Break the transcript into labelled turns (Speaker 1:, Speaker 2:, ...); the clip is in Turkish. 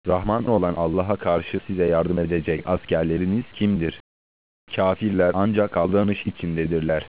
Speaker 1: Rahman olan Allah'a karşı size yardım edecek askerleriniz kimdir? Kâfirler ancak aldanış içindedirler.